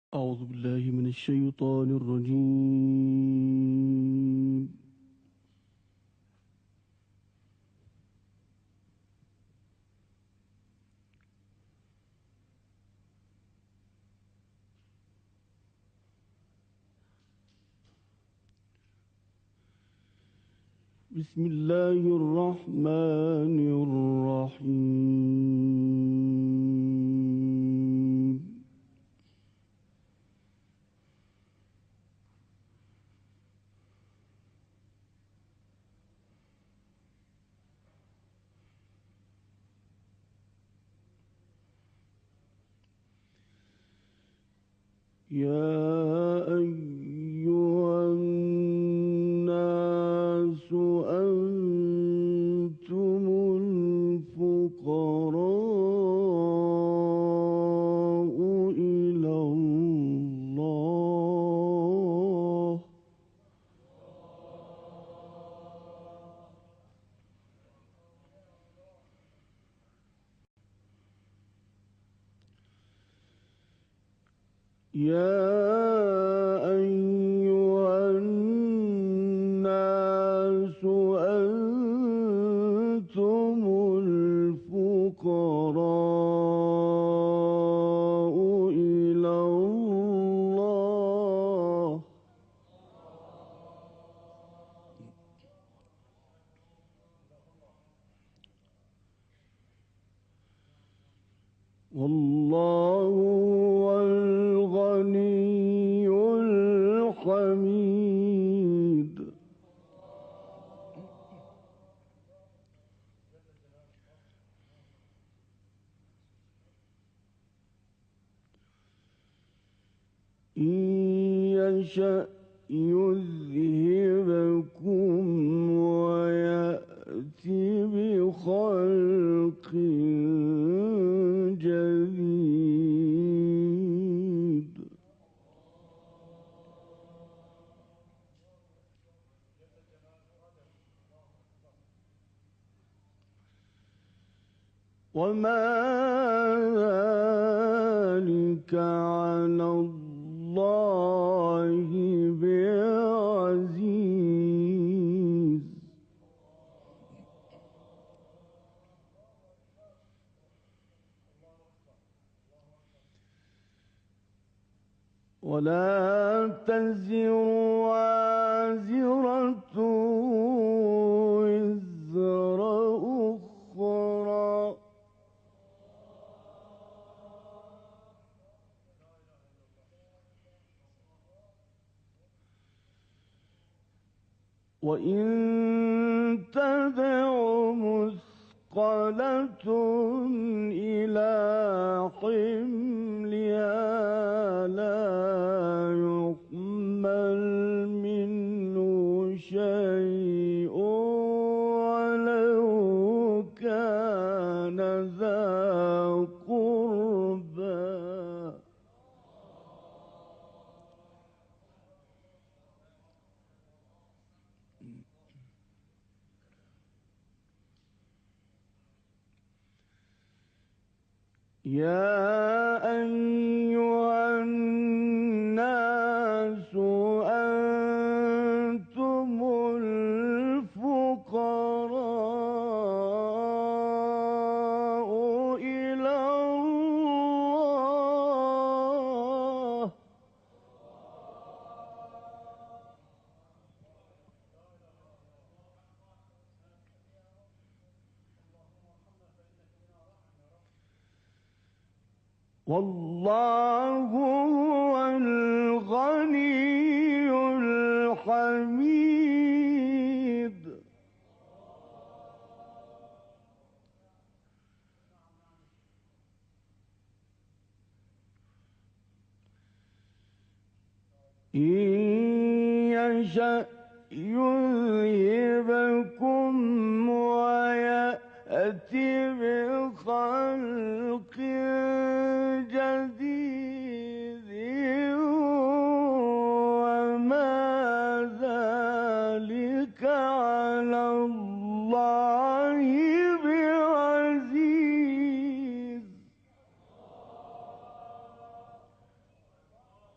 أعوذ بالله من الشيطان الرجيم. بسم الله الرحمن الرحيم. يا أيها الناس أنتم الفقراء إلى الله. يا أيها الناس أنتم الفقراء إلى الله. والله هو الغني الحميد. إن يشأ يذهبكم ويأتي بخلق جديد. وما ذلك على الله بعزيز. ولا تزر وازرة وزر أخرى. وإن تدع مثقلة إلى حملها لا يحمل منه شيء ولو كان ذا قربى. يا أيها الناس أنتم الفقراء إلى الله. والله هو الغني الحميد. إن يشأ يذهبكم ويأتي بخلق جديد وما ذلك على الله بعزيز.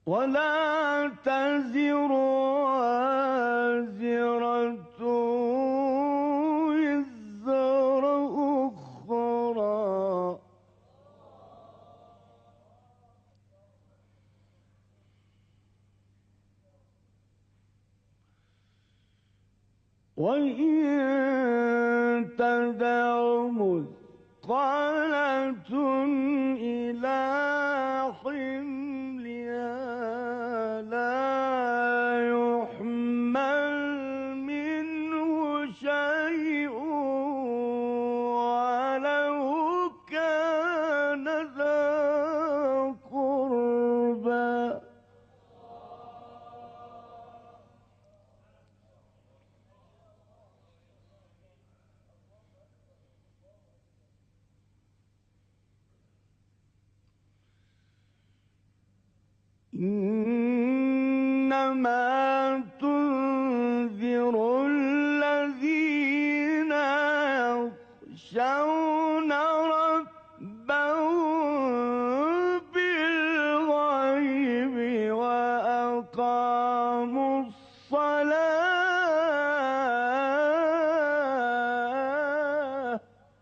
ولا تزر وازرة وزر أخرى وإن تدع مثقلة إلى حملها لا يحمل منه شيء ولو كان ذا قربى إنما تنذر الذين يخشون ربهم بالغيب وأقاموا الصلاة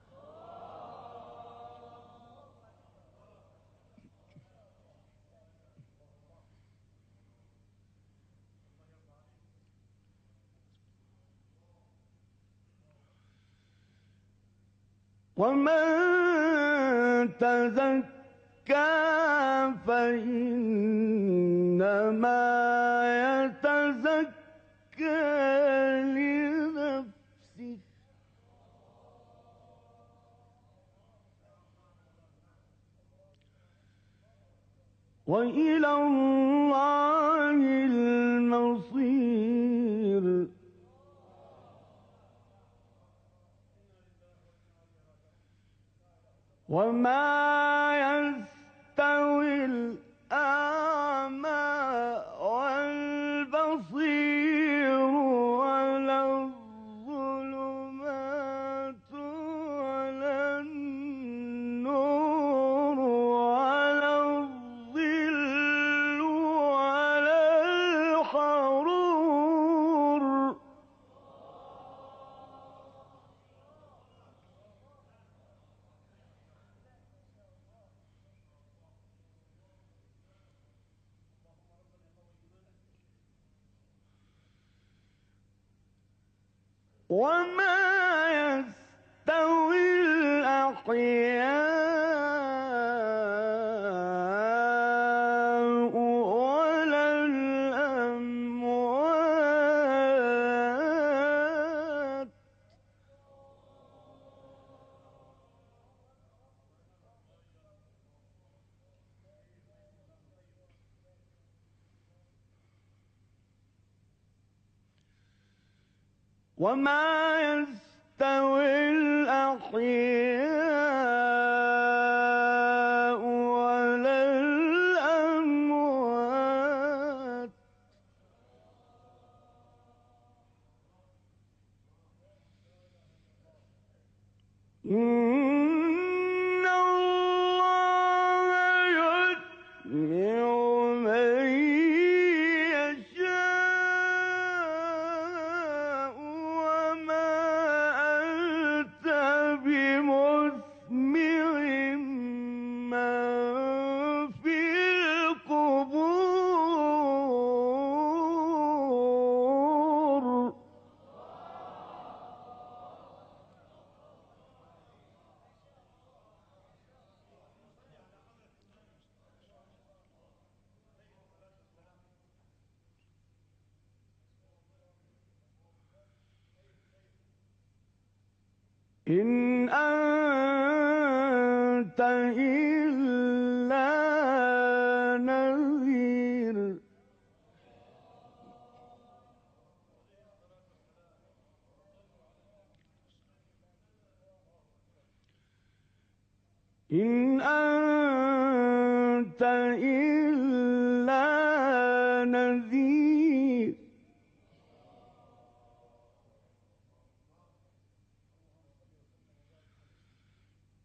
ومن تزكى فإنما يتزكى لنفسه وإلى الله المصير وما يستوي الأعمى والبصير ولا الظلمات ولا النور ولا الظل ولا الحرور وما يستوي الأحياء ولا الأموات وما يستوي الأحياء ولا الأموات إن الله يسمع من يشاء وما أنت بمسمع من في القبور إن أنت إلا نذير إن أنت إلا نذير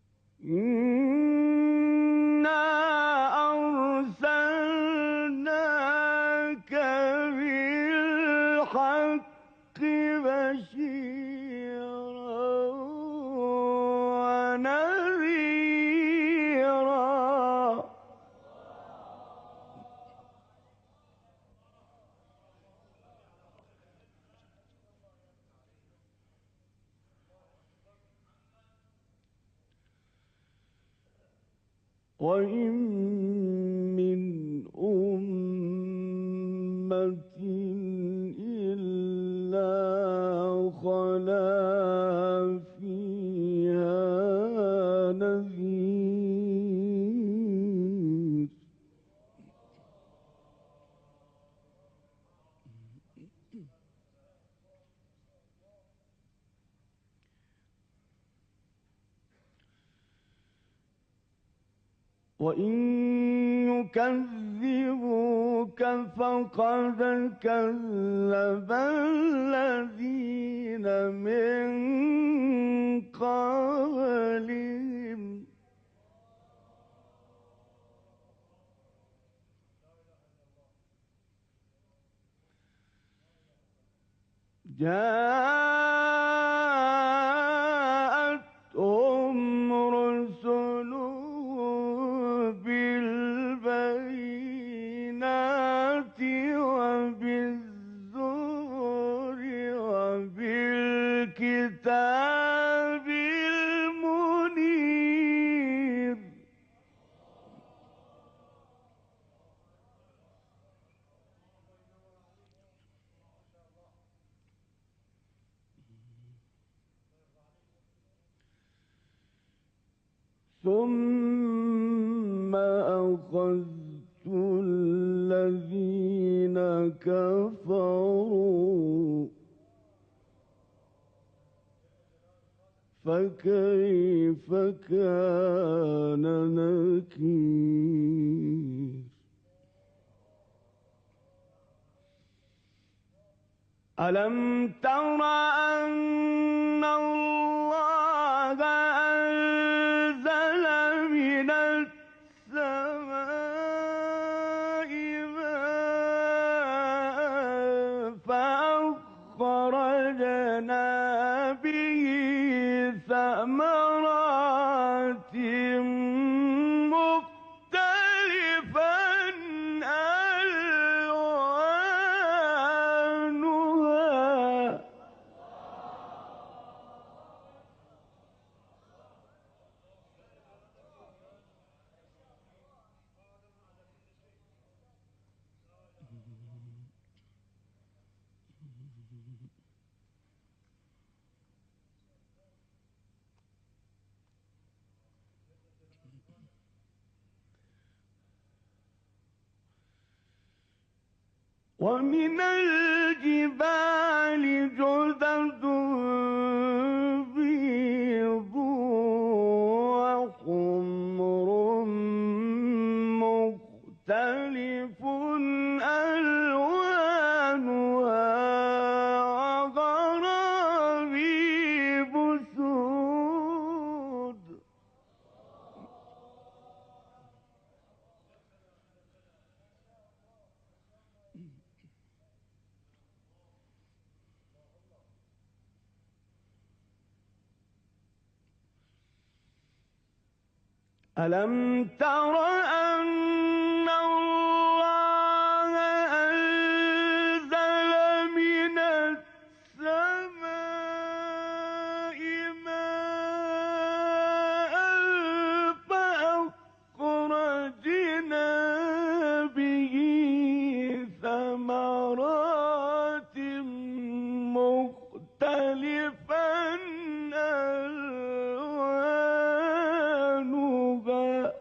إنا أرسلنا بشيرا ونذيرا وإن من أمة إلا خلا فيها نذير وإن يكذبوك فقد كذب الذين من قبلهم جاءتهم رسلهم بالبينات وبالزبر وبالكتاب المنير ثم أخذت الذين كفروا فكيف كان نكير ألم تر أن الله أنزل من السماء ماء فأخرجنا به ثمرات مختلفا ألوانها ومن الجبال جدد بيض وحمر مختلف ألوانها وغرابيب سود ألم تر أن الله أنزل من السماء ماء فأخرجنا به ثمرات مختلفا ألوانها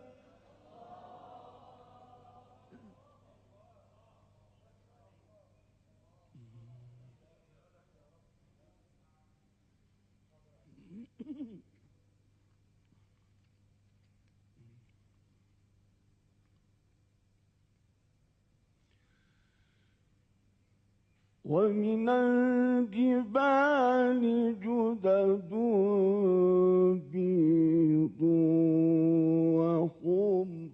ومن الجبال جدد بيض وحمر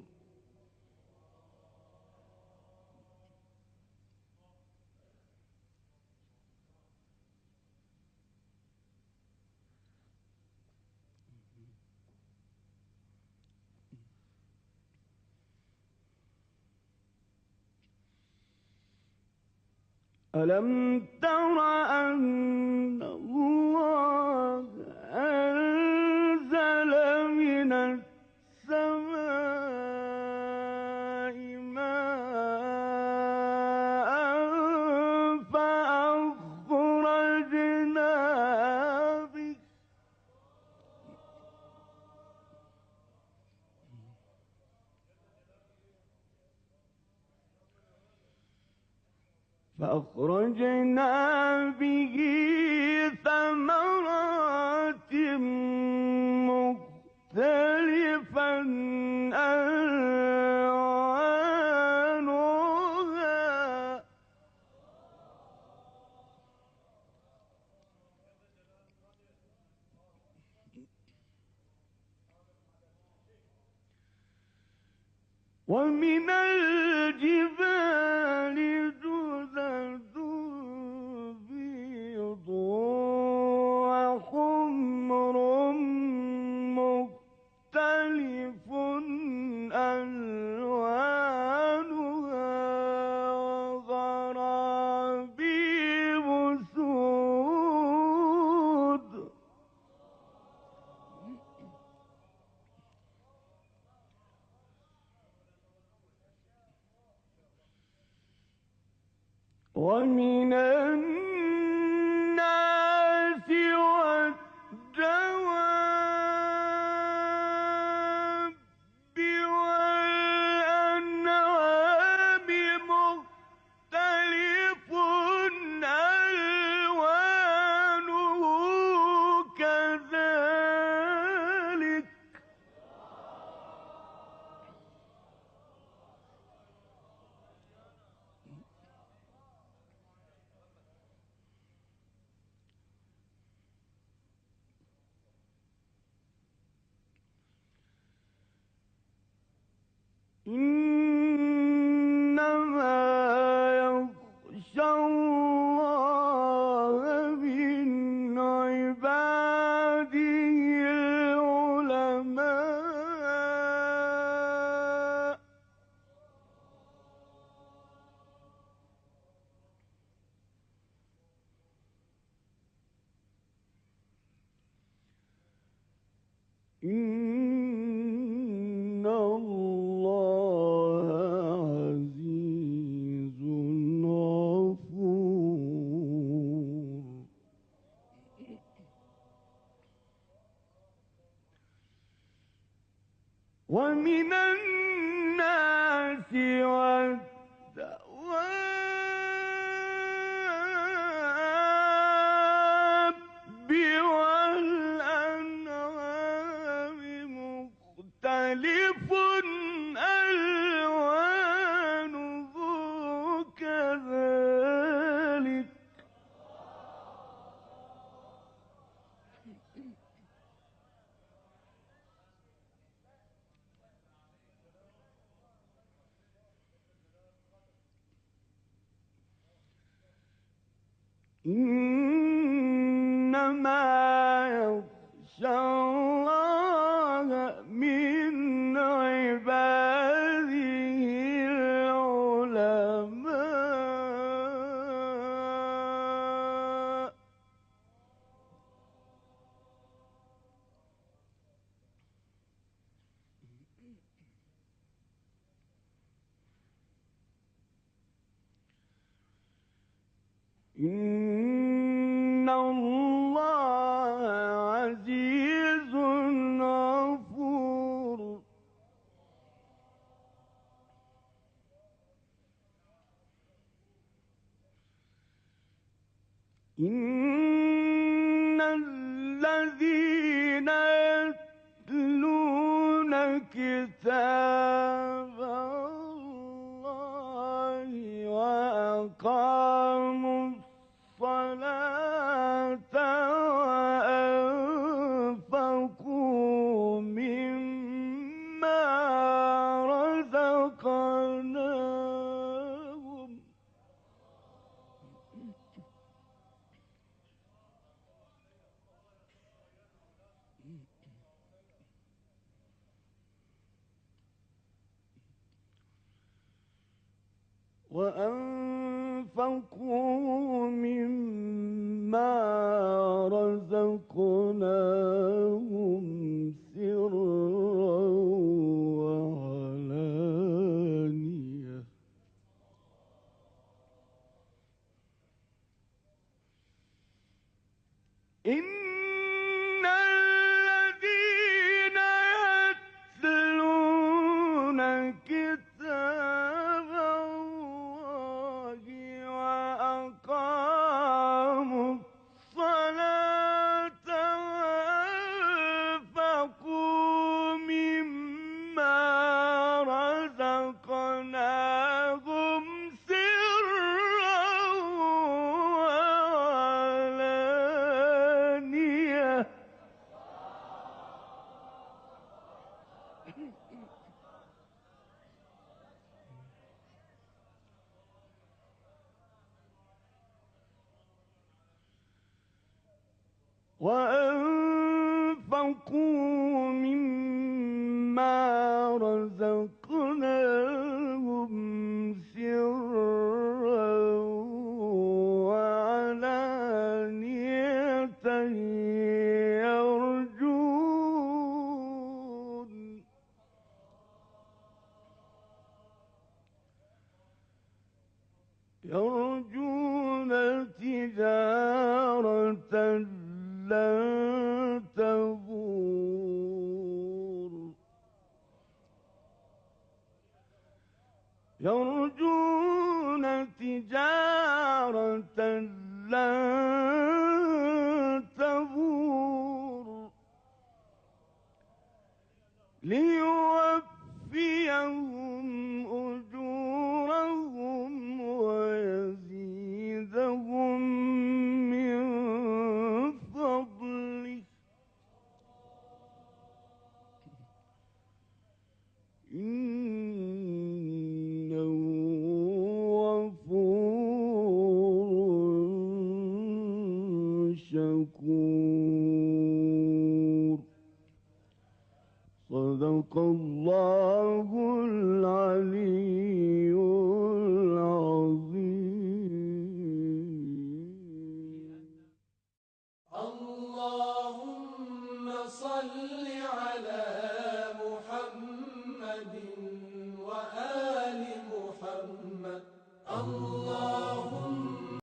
ألم تر أن الله أنزل من السماء ماء فأخرجنا به ثمرات مختلفا ألوانها ومن الجبال جدد بيض وحمر مختلف ألوانها وغرابيب سود ومن الناس والدواب والأنعام مختلف ألوانه كذلك إنما يخشى الله من عباده العلماء إن الله عزيز غفور ومن الناس والدواب والأنعام مختلف ألوانه كذلك إنما يخشى الله من عباده العلماء إن الله عزيز غفور إن الذين يتلون كتاب الله وأقاموا الصلاة وأنفقوا مما رزقناهم وأنفقوا وأنفقوا مما رزقناهم سرا وعلانية إن الذين يتلون كتاب الله وأقاموا الصلاة وأنفقوا مما رزقناهم سرا وعلانية وأنفقوا مما رزقناهم سرا وعلانية يرجون تجارة لن تبور يرجون تجارة لن تبور ليوفيهم أجورهم ويزيدهم من فضله إنه غفور شكور صدق الله العلي العظيم. اللهم صل على محمد وآل محمد.